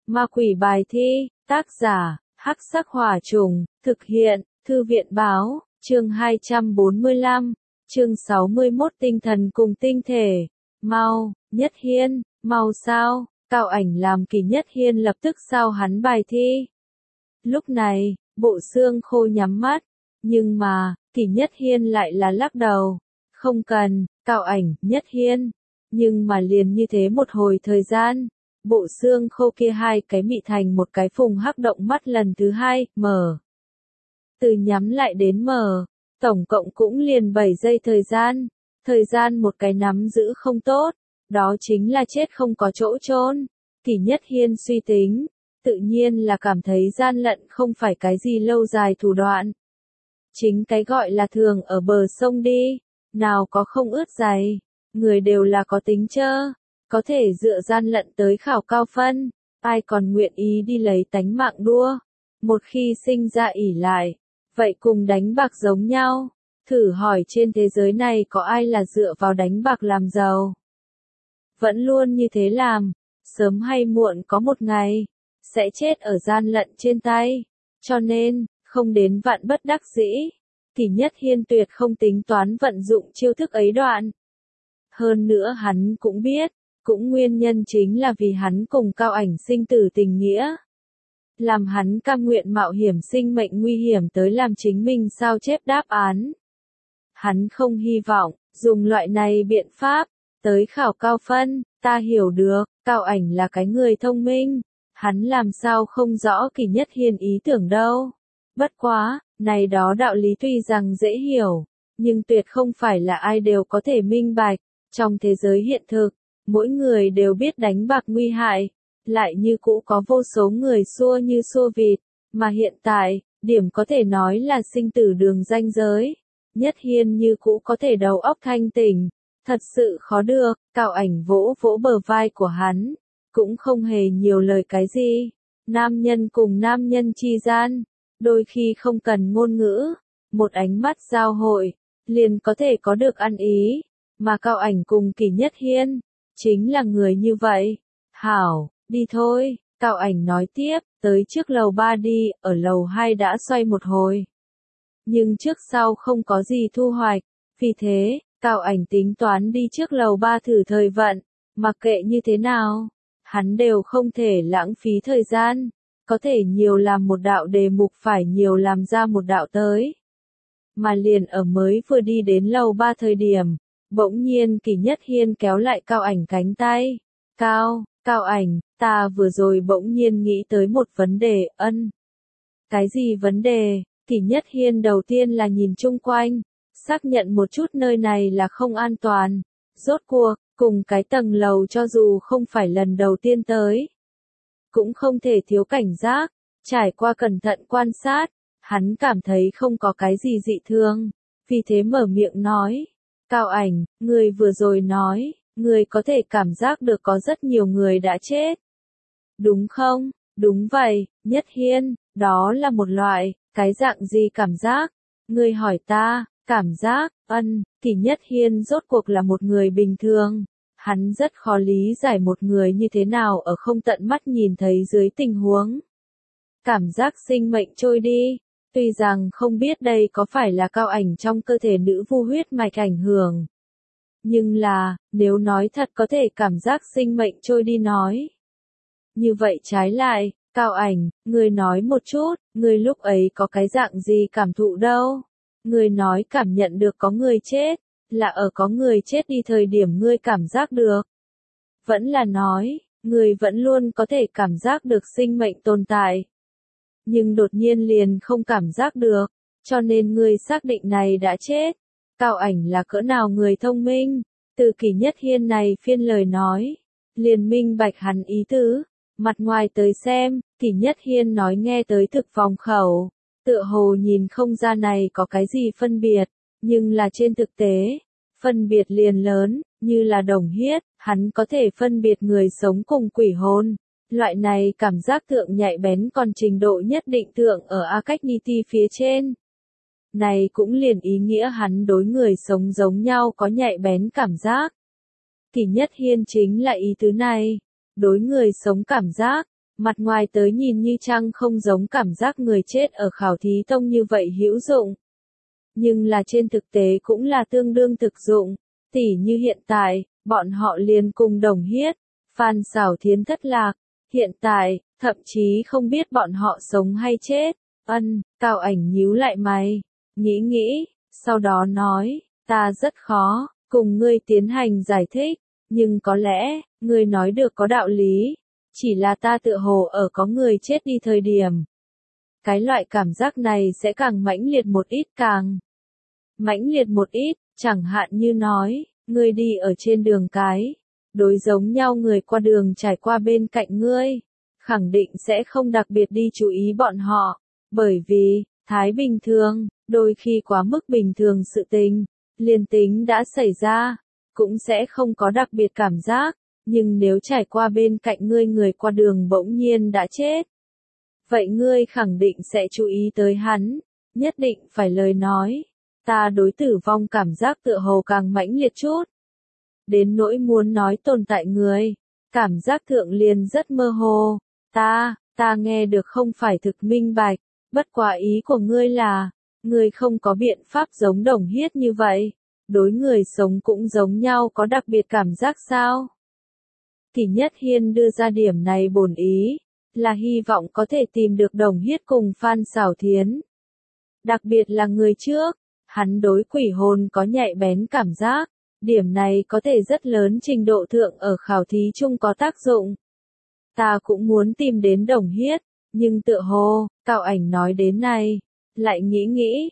Ma quỷ bài thi, tác giả, Hắc Sắc Hỏa Trùng, thực hiện, Thư viện báo, chương 245, chương 61 tinh thần cùng tinh thể. Mau, Nhất Hiên, mau sao, Cao Ảnh làm Kỳ Nhất Hiên lập tức sao hắn bài thi. Lúc này, Bộ Xương Khô nhắm mắt, nhưng mà, Kỳ Nhất Hiên lại là lắc đầu. Không cần, Cao Ảnh, Nhất Hiên. Nhưng mà liền như thế một hồi thời gian, Bộ Xương Khô kia hai cái mị thành một cái phùng hắc động mắt lần thứ hai, mở. Từ nhắm lại đến mở, tổng cộng cũng liền 7 giây thời gian một cái nắm giữ không tốt, đó chính là chết không có chỗ chôn. Kỳ Nhất Hiên suy tính, tự nhiên là cảm thấy gian lận không phải cái gì lâu dài thủ đoạn. Chính cái gọi là thường ở bờ sông đi, nào có không ướt giày, người đều là có tính chơ, có thể dựa gian lận tới khảo cao phân, ai còn nguyện ý đi lấy tánh mạng đua. Một khi sinh ra ỷ lại, vậy cùng đánh bạc giống nhau, thử hỏi trên thế giới này có ai là dựa vào đánh bạc làm giàu. Vẫn luôn như thế làm, sớm hay muộn có một ngày, sẽ chết ở gian lận trên tay, cho nên, không đến vạn bất đắc dĩ, Kỳ Nhất Hiên tuyệt không tính toán vận dụng chiêu thức ấy đoạn. Hơn nữa hắn cũng biết, cũng nguyên nhân chính là vì hắn cùng Cao Ảnh sinh tử tình nghĩa. Làm hắn cam nguyện mạo hiểm sinh mệnh nguy hiểm tới làm chính mình sao chép đáp án. Hắn không hy vọng, dùng loại này biện pháp, tới khảo cao phân, ta hiểu được, Cao Ảnh là cái người thông minh, hắn làm sao không rõ Kỳ Nhất Hiên ý tưởng đâu. Bất quá, này đó đạo lý tuy rằng dễ hiểu, nhưng tuyệt không phải là ai đều có thể minh bạch. Trong thế giới hiện thực, mỗi người đều biết đánh bạc nguy hại, lại như cũ có vô số người xua như xua vịt, mà hiện tại, điểm có thể nói là sinh tử đường ranh giới. Nhất Hiên như cũ có thể đầu óc thanh tỉnh, thật sự khó được. Cao Ảnh vỗ vỗ bờ vai của hắn, cũng không hề nhiều lời cái gì. Nam nhân cùng nam nhân chi gian, đôi khi không cần ngôn ngữ, một ánh mắt giao hội, liền có thể có được ăn ý, mà Cao Ảnh cùng Kỳ Nhất Hiên, chính là người như vậy. Hảo, đi thôi, Cao Ảnh nói tiếp, tới trước lầu 3 đi, ở lầu 2 đã xoay một hồi. Nhưng trước sau không có gì thu hoạch, vì thế, Cao Ảnh tính toán đi trước lầu 3 thử thời vận, mặc kệ như thế nào, hắn đều không thể lãng phí thời gian, có thể nhiều làm một đạo đề mục phải nhiều làm ra một đạo tới. Mà liền ở mới vừa đi đến lầu 3 thời điểm, bỗng nhiên Kỳ Nhất Hiên kéo lại Cao Ảnh cánh tay. Cao Ảnh, ta vừa rồi bỗng nhiên nghĩ tới một vấn đề, ân. Cái gì vấn đề? Kỳ Nhất Hiên đầu tiên là nhìn chung quanh, xác nhận một chút nơi này là không an toàn. Rốt cuộc, cùng cái tầng lầu cho dù không phải lần đầu tiên tới, cũng không thể thiếu cảnh giác. Trải qua cẩn thận quan sát, hắn cảm thấy không có cái gì dị thường, vì thế mở miệng nói. Cao Ảnh, người vừa rồi nói, người có thể cảm giác được có rất nhiều người đã chết. Đúng không? Đúng vậy, Nhất Hiên, đó là một loại, cái dạng gì cảm giác? Người hỏi ta, cảm giác, Kỳ Nhất Hiên rốt cuộc là một người bình thường. Hắn rất khó lý giải một người như thế nào ở không tận mắt nhìn thấy dưới tình huống. Cảm giác sinh mệnh trôi đi. Tuy rằng không biết đây có phải là Cao Ảnh trong cơ thể nữ vu huyết mạch ảnh hưởng. Nhưng là, nếu nói thật có thể cảm giác sinh mệnh trôi đi nói. Như vậy trái lại, Cao Ảnh, người nói một chút, người lúc ấy có cái dạng gì cảm thụ đâu. Người nói cảm nhận được có người chết, là ở có người chết đi thời điểm ngươi cảm giác được. Vẫn là nói, người vẫn luôn có thể cảm giác được sinh mệnh tồn tại. Nhưng đột nhiên liền không cảm giác được, cho nên ngươi xác định này đã chết. Cao Ảnh là cỡ nào người thông minh, từ Kỳ Nhất Hiên này phiên lời nói, liền minh bạch hắn ý tứ, mặt ngoài tới xem, Kỳ Nhất Hiên nói nghe tới thực vòng khẩu, tựa hồ nhìn không ra này có cái gì phân biệt, nhưng là trên thực tế, phân biệt liền lớn, như là đồng huyết, hắn có thể phân biệt người sống cùng quỷ hồn. Loại này cảm giác thượng nhạy bén còn trình độ nhất định thượng ở Acagnity phía trên. Này cũng liền ý nghĩa hắn đối người sống giống nhau có nhạy bén cảm giác. Kỳ Nhất Hiên chính là ý tứ này. Đối người sống cảm giác, Mặt ngoài tới nhìn như chăng không giống cảm giác người chết ở Khảo Thí Tông như vậy hữu dụng. Nhưng là trên thực tế cũng là tương đương thực dụng, tỉ như hiện tại, bọn họ liền cùng Đồng Hiết, Phan Xảo Thiến thất lạc, hiện tại, thậm chí không biết bọn họ sống hay chết. Cao Ảnh nhíu lại mày, nghĩ, sau đó nói, ta rất khó, cùng ngươi tiến hành giải thích, nhưng có lẽ, ngươi nói được có đạo lý, chỉ là ta tựa hồ ở có người chết đi thời điểm. Cái loại cảm giác này sẽ càng mãnh liệt một ít mãnh liệt một ít, chẳng hạn như nói, ngươi đi ở trên đường cái, đối giống nhau người qua đường trải qua bên cạnh ngươi, khẳng định sẽ không đặc biệt đi chú ý bọn họ, bởi vì, thái bình thường, đôi khi quá mức bình thường sự tình, liền tính đã xảy ra, cũng sẽ không có đặc biệt cảm giác, nhưng nếu trải qua bên cạnh ngươi người qua đường bỗng nhiên đã chết, vậy ngươi khẳng định sẽ chú ý tới hắn, nhất định phải lời nói. Ta đối tử vong cảm giác tựa hồ càng mãnh liệt chút. Đến nỗi muốn nói tồn tại người, cảm giác thượng liền rất mơ hồ. Ta nghe được không phải thực minh bạch, bất quá ý của ngươi là, ngươi không có biện pháp giống Đồng Hiết như vậy, đối người sống cũng giống nhau có đặc biệt cảm giác sao? Thì Nhất Hiên đưa ra điểm này bổn ý, là hy vọng có thể tìm được Đồng Hiết cùng Phan Xảo Thiến. Đặc biệt là người trước, hắn đối quỷ hồn có nhạy bén cảm giác, điểm này có thể rất lớn trình độ thượng ở khảo thí chung có tác dụng. Ta cũng muốn tìm đến Đồng Hiết, nhưng tựa hồ, Cao Ảnh nói đến này, lại nghĩ,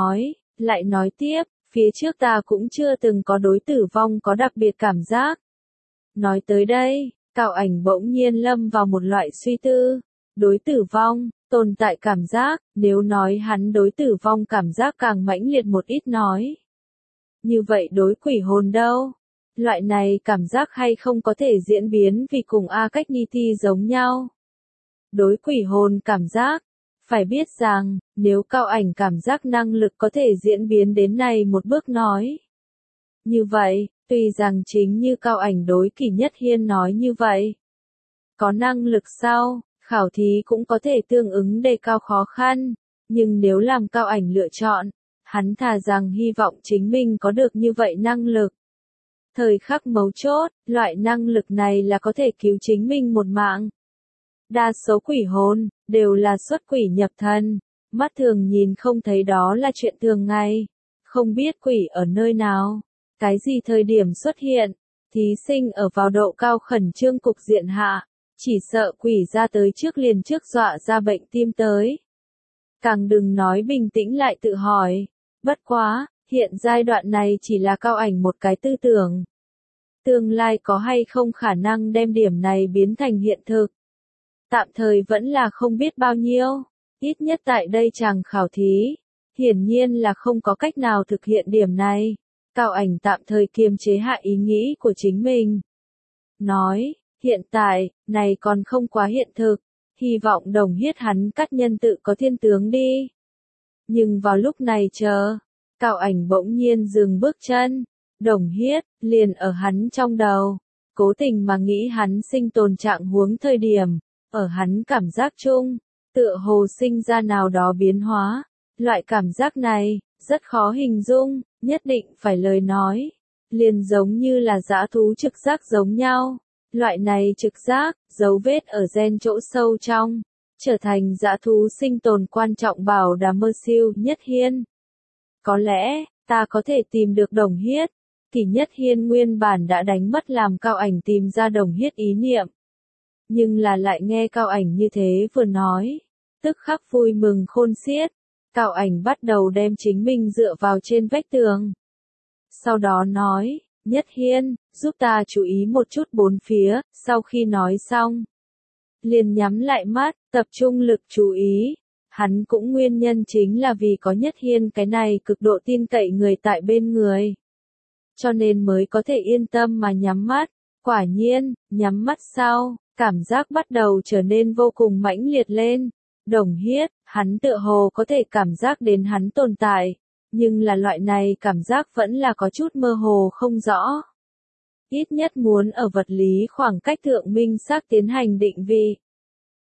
lại nói tiếp, phía trước ta cũng chưa từng có đối tử vong có đặc biệt cảm giác. Nói tới đây, Cao Ảnh bỗng nhiên lâm vào một loại suy tư, đối tử vong, tồn tại cảm giác, nếu nói hắn đối tử vong cảm giác càng mãnh liệt một ít nói. Như vậy đối quỷ hồn đâu? Loại này cảm giác hay không có thể diễn biến vì cùng A Cách Ni Thi giống nhau? Đối quỷ hồn cảm giác, phải biết rằng, nếu Cao Ảnh cảm giác năng lực có thể diễn biến đến này một bước nói. Như vậy, tuy rằng chính như Cao Ảnh đối Kỷ Nhất Hiên nói như vậy. Có năng lực sau, khảo thí cũng có thể tương ứng đề cao khó khăn, nhưng nếu làm Cao Ảnh lựa chọn, hắn thà rằng hy vọng chính mình có được như vậy năng lực. Thời khắc mấu chốt, loại năng lực này là có thể cứu chính mình một mạng. Đa số quỷ hồn, đều là xuất quỷ nhập thần, mắt thường nhìn không thấy đó là chuyện thường ngày, không biết quỷ ở nơi nào, cái gì thời điểm xuất hiện, thí sinh ở vào độ cao khẩn trương cục diện hạ, chỉ sợ quỷ ra tới trước liền trước dọa ra bệnh tim tới. Càng đừng nói bình tĩnh lại tự hỏi, bất quá, hiện giai đoạn này chỉ là Cao Ảnh một cái tư tưởng. Tương lai có hay không khả năng đem điểm này biến thành hiện thực? Tạm thời vẫn là không biết bao nhiêu, ít nhất tại đây chàng khảo thí, hiển nhiên là không có cách nào thực hiện điểm này. Cao Ảnh tạm thời kiềm chế hạ ý nghĩ của chính mình. Nói, hiện tại, này còn không quá hiện thực, hy vọng Đồng Hiết hắn cắt nhân tự có thiên tướng đi. Nhưng vào lúc này chờ, Cao Ảnh bỗng nhiên dừng bước chân, Đồng Hiết, liền ở hắn trong đầu, cố tình mà nghĩ hắn sinh tồn trạng huống thời điểm, ở hắn cảm giác chung, tựa hồ sinh ra nào đó biến hóa, loại cảm giác này, rất khó hình dung, nhất định phải lời nói, liền giống như là dã thú trực giác giống nhau, loại này trực giác, dấu vết ở gen chỗ sâu trong, trở thành dã thú sinh tồn quan trọng bảo đảm mơ siêu Nhất Hiên. Có lẽ, ta có thể tìm được Đồng Hiết. Kỷ Nhất Hiên nguyên bản đã đánh mất làm Cao Ảnh tìm ra Đồng Hiết ý niệm. Nhưng là lại nghe Cao Ảnh như thế vừa nói, tức khắc vui mừng khôn xiết. Cao Ảnh bắt đầu đem chính mình dựa vào trên vách tường. Sau đó nói, Nhất Hiên, giúp ta chú ý một chút bốn phía, sau khi nói xong. Liền nhắm lại mắt, tập trung lực chú ý. Hắn cũng nguyên nhân chính là vì có Nhất Hiên cái này cực độ tin cậy người tại bên người. Cho nên mới có thể yên tâm mà nhắm mắt. Quả nhiên, nhắm mắt sau, cảm giác bắt đầu trở nên vô cùng mãnh liệt lên. Đồng Hiết, hắn tựa hồ có thể cảm giác đến hắn tồn tại, nhưng là loại này cảm giác vẫn là có chút mơ hồ không rõ. Ít nhất muốn ở vật lý khoảng cách thượng minh xác tiến hành định vị.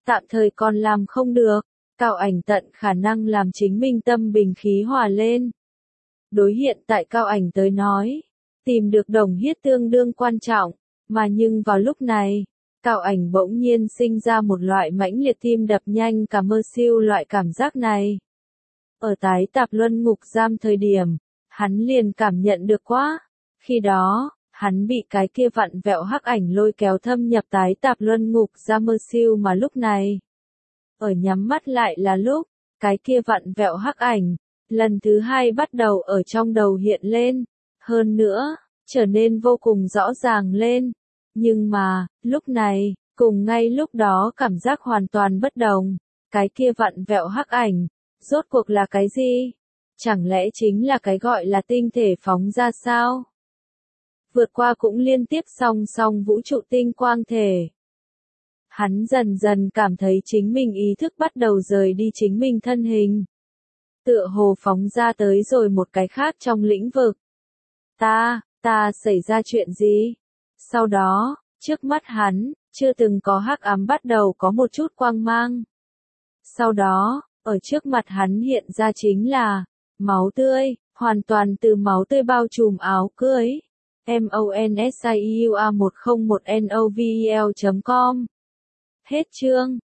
Tạm thời còn làm không được. Cao Ảnh tận khả năng làm chính mình tâm bình khí hòa lên. Đối hiện tại Cao Ảnh tới nói, tìm được Đồng Hiết tương đương quan trọng, mà nhưng vào lúc này, Cao Ảnh bỗng nhiên sinh ra một loại mãnh liệt tim đập nhanh cả mơ siêu loại cảm giác này. Ở tái tạp luân ngục giam thời điểm, hắn liền cảm nhận được quá. Khi đó, hắn bị cái kia vặn vẹo hắc ảnh lôi kéo thâm nhập tái tạp luân ngục giam mơ siêu mà lúc này. Ở nhắm mắt lại là lúc, cái kia vặn vẹo hắc ảnh, lần thứ hai bắt đầu ở trong đầu hiện lên. Hơn nữa, trở nên vô cùng rõ ràng lên. Nhưng mà, lúc này, cùng ngay lúc đó cảm giác hoàn toàn bất đồng. Cái kia vặn vẹo hắc ảnh, rốt cuộc là cái gì? Chẳng lẽ chính là cái gọi là tinh thể phóng ra sao? Vượt qua cũng liên tiếp song song vũ trụ tinh quang thể. Hắn dần dần cảm thấy chính mình ý thức bắt đầu rời đi chính mình thân hình. Tựa hồ phóng ra tới rồi một cái khác trong lĩnh vực. Ta xảy ra chuyện gì? Sau đó, trước mắt hắn, chưa từng có hắc ám bắt đầu có một chút quang mang. Sau đó, ở trước mặt hắn hiện ra chính là máu tươi, hoàn toàn từ máu tươi bao trùm áo cưới. MONSIUA101NOVEL.com. Hết chương.